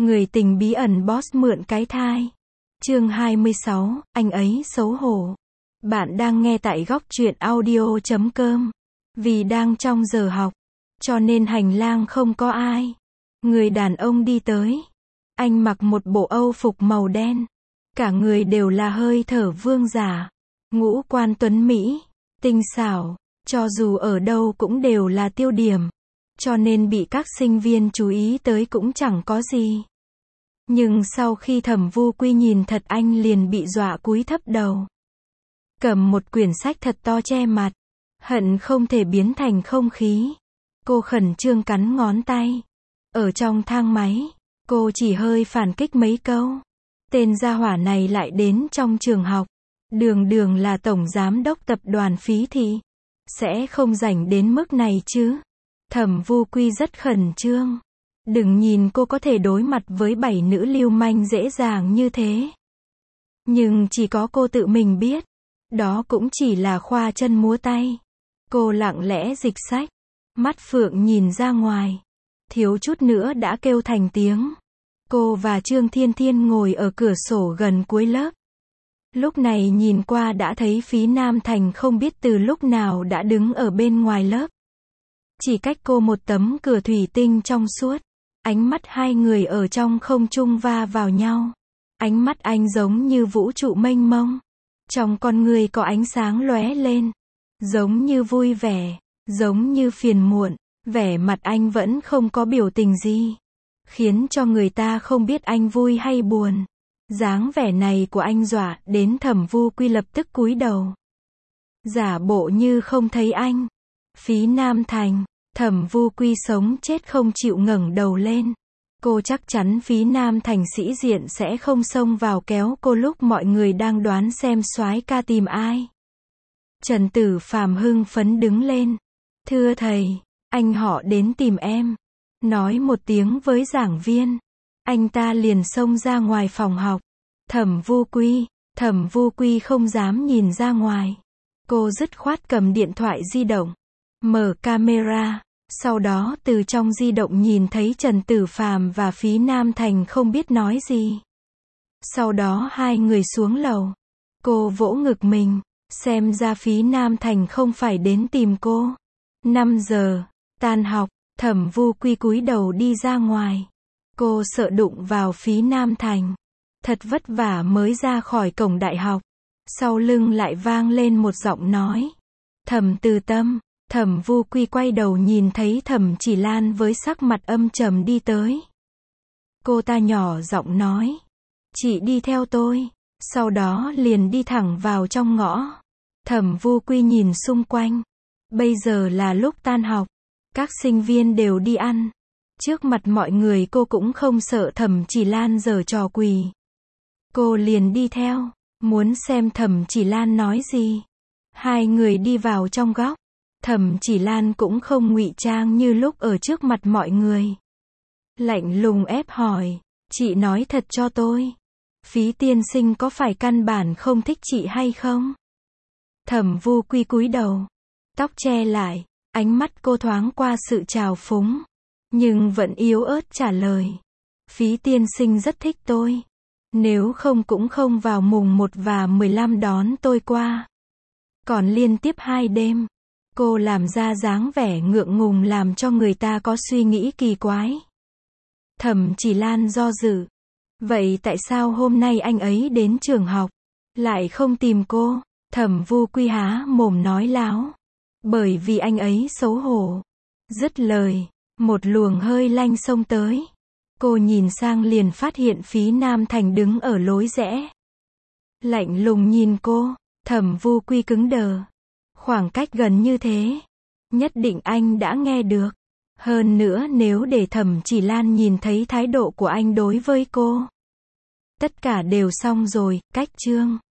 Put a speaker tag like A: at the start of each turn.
A: Người tình bí ẩn boss mượn cái thai. Chương 26, anh ấy xấu hổ. Bạn đang nghe tại góc truyện audio.com. Vì đang trong giờ học, cho nên hành lang không có ai. Người đàn ông đi tới. Anh mặc một bộ âu phục màu đen. Cả người đều là hơi thở vương giả. Ngũ quan tuấn mỹ, tinh xảo, cho dù ở đâu cũng đều là tiêu điểm. Cho nên bị các sinh viên chú ý tới cũng chẳng có gì. Nhưng sau khi Thẩm Vu Quy nhìn thật anh liền bị dọa cúi thấp đầu. Cầm một quyển sách thật to che mặt. Hận không thể biến thành không khí. Cô khẩn trương cắn ngón tay. Ở trong thang máy, cô chỉ hơi phản kích mấy câu. Tên gia hỏa này lại đến trong trường học. Đường đường là tổng giám đốc tập đoàn Phí Thị. Sẽ không rảnh đến mức này chứ. Thẩm Vu Quy rất khẩn trương. Đừng nhìn cô có thể đối mặt với 7 nữ lưu manh dễ dàng như thế. Nhưng chỉ có cô tự mình biết. Đó cũng chỉ là khoa chân múa tay. Cô lặng lẽ dịch sách. Mắt phượng nhìn ra ngoài. Thiếu chút nữa đã kêu thành tiếng. Cô và Trương Thiên Thiên ngồi ở cửa sổ gần cuối lớp. Lúc này nhìn qua đã thấy Phí Nam Thành không biết từ lúc nào đã đứng ở bên ngoài lớp. Chỉ cách cô một tấm cửa thủy tinh trong suốt. Ánh mắt hai người ở trong không trung va vào nhau. Ánh mắt anh giống như vũ trụ mênh mông. Trong con người có ánh sáng lóe lên. Giống như vui vẻ, giống như phiền muộn. Vẻ mặt anh vẫn không có biểu tình gì. Khiến cho người ta không biết anh vui hay buồn. Dáng vẻ này của anh dọa đến Thẩm Vu Quy lập tức cúi đầu. Giả bộ như không thấy anh. Phí Nam Thành. Thẩm Vu Quy sống chết không chịu ngẩng đầu lên. Cô chắc chắn Phí Nam Thành sĩ diện sẽ không xông vào kéo cô lúc mọi người đang đoán xem soái ca tìm ai. Trần Tử Phàm hưng phấn đứng lên. Thưa thầy, anh họ đến tìm em. Nói một tiếng với giảng viên. Anh ta liền xông ra ngoài phòng học. Thẩm Vu Quy không dám nhìn ra ngoài. Cô dứt khoát cầm điện thoại di động. Mở camera. Sau đó từ trong di động nhìn thấy Trần Tử Phàm và Phí Nam Thành không biết nói gì. Sau đó hai người xuống lầu. Cô vỗ ngực mình. Xem ra Phí Nam Thành không phải đến tìm cô. 5 giờ, tan học, Thẩm Vu Quy cúi đầu đi ra ngoài. Cô sợ đụng vào Phí Nam Thành. Thật vất vả mới ra khỏi cổng đại học. Sau lưng lại vang lên một giọng nói. Thẩm Từ Tâm. Thẩm Vu Quy quay đầu nhìn thấy Thẩm Chỉ Lan với sắc mặt âm trầm đi tới. Cô ta nhỏ giọng nói. Chị đi theo tôi. Sau đó liền đi thẳng vào trong ngõ. Thẩm Vu Quy nhìn xung quanh. Bây giờ là lúc tan học. Các sinh viên đều đi ăn. Trước mặt mọi người cô cũng không sợ Thẩm Chỉ Lan giở trò quỷ. Cô liền đi theo. Muốn xem Thẩm Chỉ Lan nói gì. Hai người đi vào trong góc. Thẩm Chỉ Lan cũng không ngụy trang như lúc ở trước mặt mọi người. Lạnh lùng ép hỏi. Chị nói thật cho tôi. Phí tiên sinh có phải căn bản không thích chị hay không? Thẩm Vu Quy cúi đầu. Tóc che lại. Ánh mắt cô thoáng qua sự trào phúng. Nhưng vẫn yếu ớt trả lời. Phí tiên sinh rất thích tôi. Nếu không cũng không vào mùng 1 và 15 đón tôi qua. Còn liên tiếp 2 đêm. Cô làm ra dáng vẻ ngượng ngùng làm cho người ta có suy nghĩ kỳ quái. Thẩm Chỉ Lan do dự. Vậy tại sao hôm nay anh ấy đến trường học lại không tìm cô? Thẩm Vu Quy há mồm nói láo. Bởi vì anh ấy xấu hổ. Dứt lời, một luồng hơi lanh xông tới. Cô nhìn sang liền phát hiện Phí Nam Thành đứng ở lối rẽ. Lạnh lùng nhìn cô. Thẩm Vu Quy cứng đờ. Khoảng cách gần như thế. Nhất định anh đã nghe được. Hơn nữa nếu để Thẩm Chỉ Lan nhìn thấy thái độ của anh đối với cô. Tất cả đều xong rồi, cách chương.